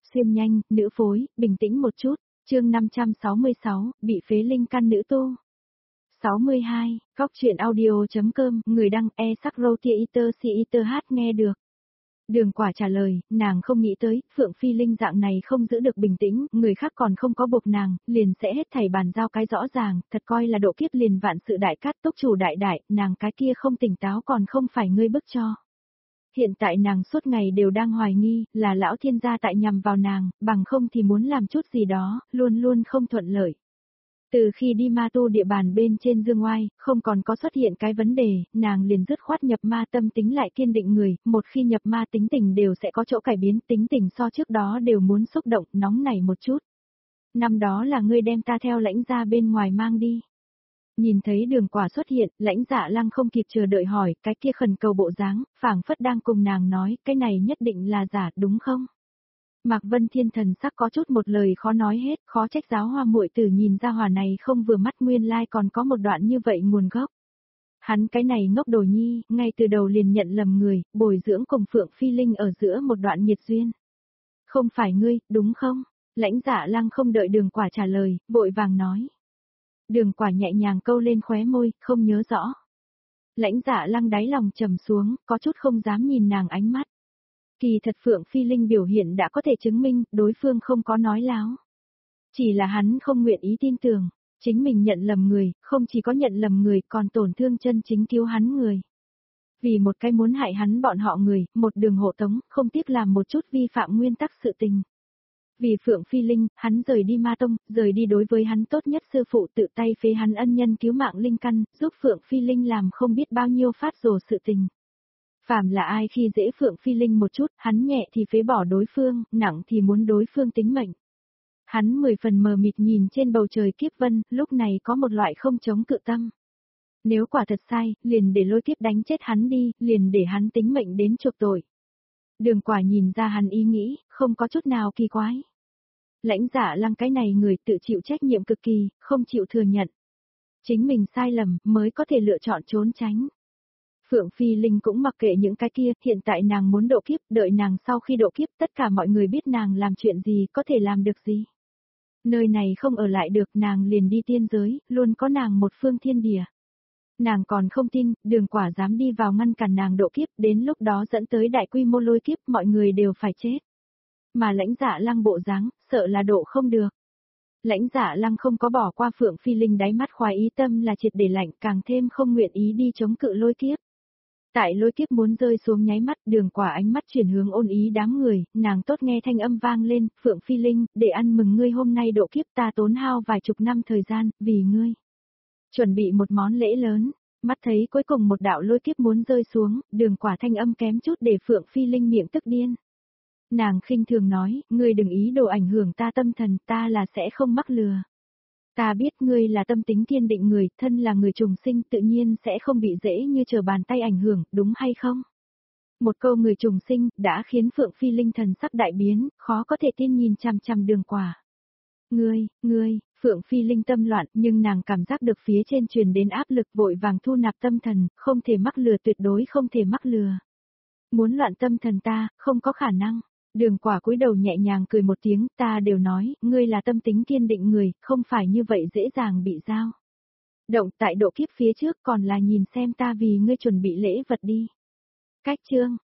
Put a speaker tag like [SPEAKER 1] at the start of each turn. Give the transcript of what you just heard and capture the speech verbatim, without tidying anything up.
[SPEAKER 1] xuyên nhanh, nữ phối, bình tĩnh một chút, chương năm trăm sáu mươi sáu, bị phế linh căn nữ tu. sáu mươi hai, góc chuyện audio.com, người đăng e sắc rô tia iter si iter hát nghe được. Đường Quả trả lời, nàng không nghĩ tới, Phượng Phi Linh dạng này không giữ được bình tĩnh, người khác còn không có buộc nàng, liền sẽ hết thảy bàn giao cái rõ ràng, thật coi là độ kiếp liền vạn sự đại cát túc chủ đại đại, nàng cái kia không tỉnh táo còn không phải ngươi bức cho. Hiện tại nàng suốt ngày đều đang hoài nghi, là lão thiên gia tại nhằm vào nàng, bằng không thì muốn làm chút gì đó, luôn luôn không thuận lợi. Từ khi đi ma tu địa bàn bên trên dương oai, không còn có xuất hiện cái vấn đề, nàng liền dứt khoát nhập ma tâm tính lại kiên định người, một khi nhập ma tính tình đều sẽ có chỗ cải biến, tính tình so trước đó đều muốn xúc động, nóng nảy một chút. Năm đó là ngươi đem ta theo lãnh ra bên ngoài mang đi. Nhìn thấy Đường Quả xuất hiện, lãnh Dạ Lăng không kịp chờ đợi hỏi, cái kia khẩn cầu bộ dáng, phảng phất đang cùng nàng nói, cái này nhất định là giả, đúng không? Mạc Vân Thiên thần sắc có chút một lời khó nói hết, khó trách giáo hoa muội tử nhìn ra hỏa này không vừa mắt, nguyên lai còn có một đoạn như vậy nguồn gốc. Hắn cái này ngốc đồ nhi, ngay từ đầu liền nhận lầm người, bồi dưỡng cùng Phượng Phi Linh ở giữa một đoạn nhiệt duyên. Không phải ngươi, đúng không? Lãnh Dạ Lăng không đợi Đường Quả trả lời, vội vàng nói. Đường Quả nhẹ nhàng câu lên khóe môi, không nhớ rõ. Lãnh Dạ Lăng đáy lòng trầm xuống, có chút không dám nhìn nàng ánh mắt. Kỳ thật Phượng Phi Linh biểu hiện đã có thể chứng minh, đối phương không có nói láo. Chỉ là hắn không nguyện ý tin tưởng, chính mình nhận lầm người, không chỉ có nhận lầm người còn tổn thương chân chính cứu hắn người. Vì một cái muốn hại hắn bọn họ người, một đường hộ tống, không tiếc làm một chút vi phạm nguyên tắc sự tình. Vì Phượng Phi Linh, hắn rời đi ma tông, rời đi đối với hắn tốt nhất sư phụ tự tay phế hắn ân nhân cứu mạng linh căn, giúp Phượng Phi Linh làm không biết bao nhiêu phát rồ sự tình. Phàm là ai khi dễ Phượng Phi Linh một chút, hắn nhẹ thì phế bỏ đối phương, nặng thì muốn đối phương tính mệnh. Hắn mười phần mờ mịt nhìn trên bầu trời kiếp vân, lúc này có một loại không chống cự tâm. Nếu quả thật sai, liền để lôi kiếp đánh chết hắn đi, liền để hắn tính mệnh đến chuộc tội. Đường Quả nhìn ra hắn ý nghĩ, không có chút nào kỳ quái. Lãnh Dạ Lăng cái này người tự chịu trách nhiệm cực kỳ, không chịu thừa nhận. Chính mình sai lầm, mới có thể lựa chọn trốn tránh. Phượng Phi Linh cũng mặc kệ những cái kia, hiện tại nàng muốn độ kiếp, đợi nàng sau khi độ kiếp tất cả mọi người biết nàng làm chuyện gì, có thể làm được gì. Nơi này không ở lại được, nàng liền đi tiên giới, luôn có nàng một phương thiên địa. Nàng còn không tin, Đường Quả dám đi vào ngăn cản nàng độ kiếp, đến lúc đó dẫn tới đại quy mô lôi kiếp, mọi người đều phải chết. Mà Lãnh Dạ Lăng bộ dáng, sợ là độ không được. Lãnh Dạ Lăng không có bỏ qua Phượng Phi Linh đáy mắt khoái ý tâm là triệt để lạnh, càng thêm không nguyện ý đi chống cự lôi kiếp. Tại lôi kiếp muốn rơi xuống nháy mắt, Đường Quả ánh mắt chuyển hướng ôn ý đám người, nàng tốt nghe thanh âm vang lên, Phượng Phi Linh, để ăn mừng ngươi hôm nay độ kiếp, ta tốn hao vài chục năm thời gian, vì ngươi. Chuẩn bị một món lễ lớn, mắt thấy cuối cùng một đạo lôi kiếp muốn rơi xuống, Đường Quả thanh âm kém chút để Phượng Phi Linh miệng tức điên. Nàng khinh thường nói, ngươi đừng ý đồ ảnh hưởng ta tâm thần, ta là sẽ không mắc lừa. Ta biết ngươi là tâm tính kiên định người, thân là người trùng sinh tự nhiên sẽ không bị dễ như trở bàn tay ảnh hưởng, đúng hay không? Một câu người trùng sinh, đã khiến Phượng Phi Linh thần sắc đại biến, khó có thể tin nhìn chằm chằm Đường Quả. Ngươi, ngươi, Phượng Phi Linh tâm loạn, nhưng nàng cảm giác được phía trên truyền đến áp lực vội vàng thu nạp tâm thần, không thể mắc lừa, tuyệt đối không thể mắc lừa. Muốn loạn tâm thần ta, không có khả năng. Đường Quả cúi đầu nhẹ nhàng cười một tiếng, ta đều nói, ngươi là tâm tính kiên định người, không phải như vậy dễ dàng bị giao. Động tại độ kiếp phía trước còn là nhìn xem ta vì ngươi chuẩn bị lễ vật đi. Cách chương,